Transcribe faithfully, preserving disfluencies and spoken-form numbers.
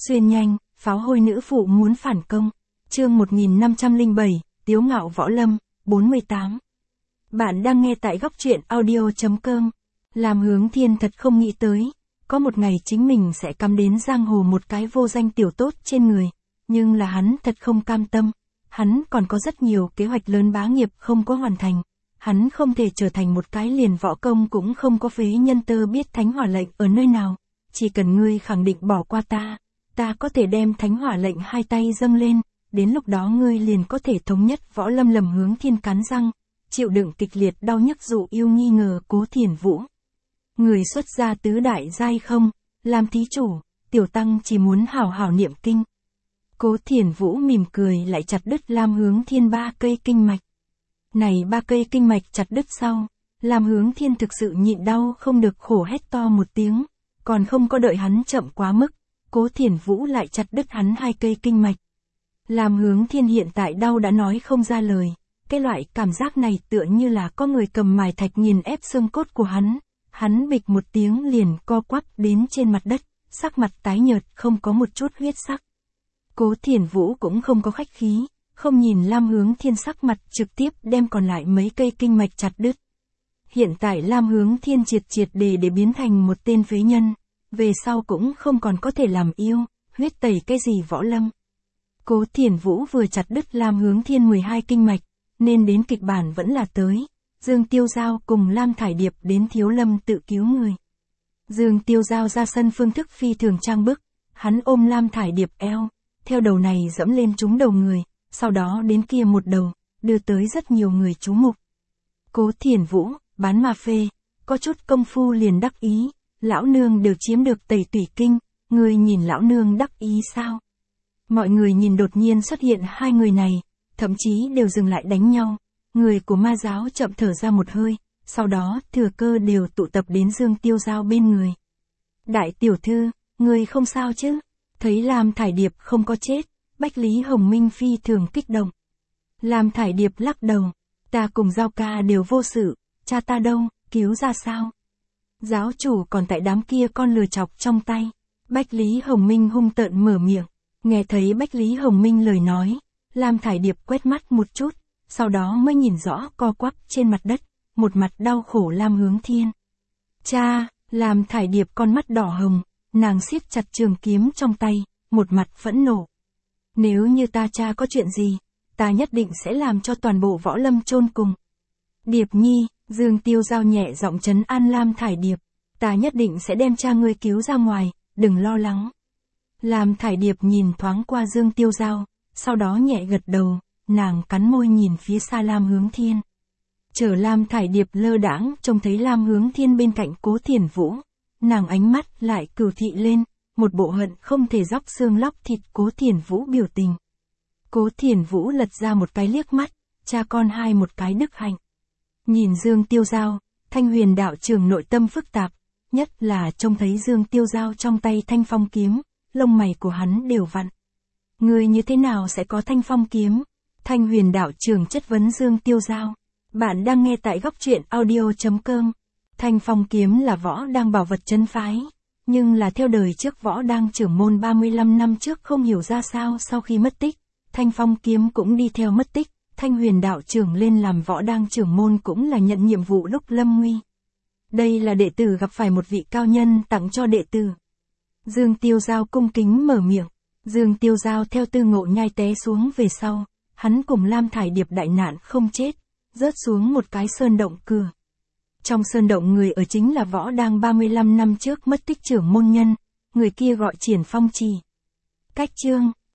Xuyên nhanh, pháo hôi nữ phụ muốn phản công. Chương một nghìn năm trăm lẻ bảy, Tiếu ngạo võ lâm, bốn mươi tám. Bạn đang nghe tại góc truyện audio chấm com. Làm Hướng Thiên thật không nghĩ tới, có một ngày chính mình sẽ cắm đến giang hồ một cái vô danh tiểu tốt trên người, nhưng là hắn thật không cam tâm, hắn còn có rất nhiều kế hoạch lớn bá nghiệp không có hoàn thành, hắn không thể trở thành một cái liền võ công cũng không có phế nhân tơ biết thánh hỏa lệnh ở nơi nào, chỉ cần ngươi khẳng định bỏ qua ta, ta có thể đem thánh hỏa lệnh hai tay dâng lên, đến lúc đó ngươi liền có thể thống nhất võ lâm. Lầm Hướng Thiên cắn răng, chịu đựng kịch liệt đau nhức dụ yêu nghi ngờ Cố Thiền Vũ. Người xuất gia tứ đại giai không, làm thí chủ, tiểu tăng chỉ muốn hảo hảo niệm kinh. Cố Thiền Vũ mỉm cười lại chặt đứt Lam Hướng Thiên ba cây kinh mạch. Này ba cây kinh mạch chặt đứt sau, Lam Hướng Thiên thực sự nhịn đau không được khổ hét to một tiếng, còn không có đợi hắn chậm quá mức, Cố Thiền Vũ lại chặt đứt hắn hai cây kinh mạch. Lam Hướng Thiên hiện tại đau đã nói không ra lời, cái loại cảm giác này tựa như là có người cầm mài thạch nghiền ép xương cốt của hắn, hắn bịch một tiếng liền co quắp đến trên mặt đất, sắc mặt tái nhợt không có một chút huyết sắc. Cố Thiền Vũ cũng không có khách khí, không nhìn Lam Hướng Thiên sắc mặt trực tiếp đem còn lại mấy cây kinh mạch chặt đứt. Hiện tại Lam Hướng Thiên triệt triệt để để biến thành một tên phế nhân, về sau cũng không còn có thể làm yêu, huyết tẩy cái gì võ lâm. Cố Thiền Vũ vừa chặt đứt Lam Hướng Thiên mười hai kinh mạch, nên đến kịch bản vẫn là tới. Dương Tiêu Giao cùng Lam Thải Điệp đến Thiếu Lâm tự cứu người. Dương Tiêu Giao ra sân phương thức phi thường trang bức, hắn ôm Lam Thải Điệp eo, theo đầu này dẫm lên trúng đầu người, sau đó đến kia một đầu, đưa tới rất nhiều người chú mục. Cố Thiền Vũ, bán ma phê, có chút công phu liền đắc ý, lão nương đều chiếm được tẩy tủy kinh, người nhìn lão nương đắc ý sao? Mọi người nhìn đột nhiên xuất hiện hai người này, thậm chí đều dừng lại đánh nhau. Người của ma giáo chậm thở ra một hơi, sau đó thừa cơ đều tụ tập đến Dương Tiêu Giao bên người. Đại tiểu thư, người không sao chứ? Thấy Lam Thải Điệp không có chết, Bách Lý Hồng Minh phi thường kích động. Lam Thải Điệp lắc đầu, ta cùng Giao ca đều vô sự, cha ta đâu, cứu ra sao? Giáo chủ còn tại đám kia con lừa chọc trong tay. Bách Lý Hồng Minh hung tợn mở miệng, nghe thấy Bách Lý Hồng Minh lời nói, Lam Thải Điệp quét mắt một chút, sau đó mới nhìn rõ co quắp trên mặt đất, một mặt đau khổ Lam Hướng Thiên. Cha, Lam Thải Điệp con mắt đỏ hồng, nàng siết chặt trường kiếm trong tay, một mặt phẫn nộ. Nếu như ta cha có chuyện gì, ta nhất định sẽ làm cho toàn bộ võ lâm chôn cùng. Điệp nhi, Dương Tiêu Giao nhẹ giọng trấn an Lam Thải Điệp, ta nhất định sẽ đem cha ngươi cứu ra ngoài, đừng lo lắng. Lam Thải Điệp nhìn thoáng qua Dương Tiêu Giao, sau đó nhẹ gật đầu, nàng cắn môi nhìn phía xa Lam Hướng Thiên. Chờ Lam Thải Điệp lơ đãng trông thấy Lam Hướng Thiên bên cạnh Cố Thiền Vũ, nàng ánh mắt lại cừu thị lên, một bộ hận không thể róc xương lóc thịt Cố Thiền Vũ biểu tình. Cố Thiền Vũ lật ra một cái liếc mắt, cha con hai một cái đức hạnh. Nhìn Dương Tiêu Giao, Thanh Huyền đạo trưởng nội tâm phức tạp, nhất là trông thấy Dương Tiêu Giao trong tay thanh phong kiếm, lông mày của hắn đều vặn. Người như thế nào sẽ có thanh phong kiếm? Thanh Huyền đạo trưởng chất vấn Dương Tiêu Giao. Bạn đang nghe tại góc truyện audio chấm com. Thanh phong kiếm là võ đang bảo vật chân phái, nhưng là theo đời trước võ đang trưởng môn ba mươi lăm năm trước không hiểu ra sao sau khi mất tích, thanh phong kiếm cũng đi theo mất tích. Thanh Huyền đạo trưởng lên làm võ đang trưởng môn cũng là nhận nhiệm vụ lúc lâm nguy. Đây là đệ tử gặp phải một vị cao nhân tặng cho đệ tử. Dương Tiêu Giao cung kính mở miệng. Dương Tiêu Giao theo Tư Ngộ Nhai té xuống về sau, hắn cùng Lam Thải Điệp đại nạn không chết, rớt xuống một cái sơn động cửa. Trong sơn động người ở chính là võ đang ba mươi lăm năm trước mất tích trưởng môn nhân, người kia gọi Triển Phong Trì. Cách chương